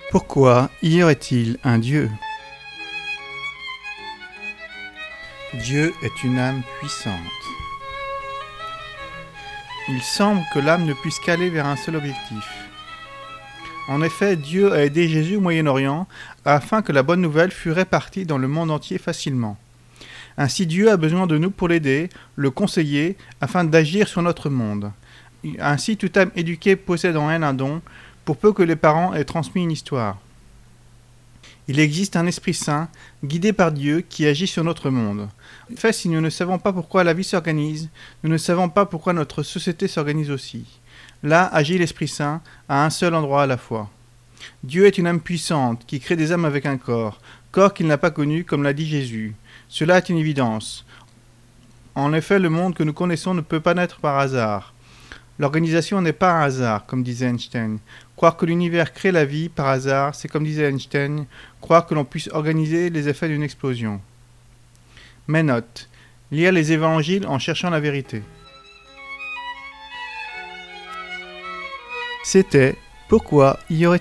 Pourquoi y aurait-il un Dieu ? Dieu est une âme puissante. Il semble que l'âme ne puisse qu'aller vers un seul objectif. En effet, Dieu a aidé Jésus au Moyen-Orient afin que la bonne nouvelle fût répartie dans le monde entier facilement. Ainsi Dieu a besoin de nous pour l'aider, le conseiller, afin d'agir sur notre monde. Ainsi toute âme éduquée possède en elle un don, pour peu que les parents aient transmis une histoire. Il existe un Esprit Saint, guidé par Dieu, qui agit sur notre monde. En fait, si nous ne savons pas pourquoi la vie s'organise, nous ne savons pas pourquoi notre société s'organise aussi. Là agit l'Esprit Saint, à un seul endroit à la fois. Dieu est une âme puissante, qui crée des âmes avec un corps qu'il n'a pas connu, comme l'a dit Jésus. Cela est une évidence. En effet, le monde que nous connaissons ne peut pas naître par hasard. L'organisation n'est pas un hasard, comme disait Einstein. Croire que l'univers crée la vie par hasard, c'est comme disait Einstein, croire que l'on puisse organiser les effets d'une explosion. Mais note, lire les évangiles en cherchant la vérité. C'était « Pourquoi y aurait-il un Dieu ?»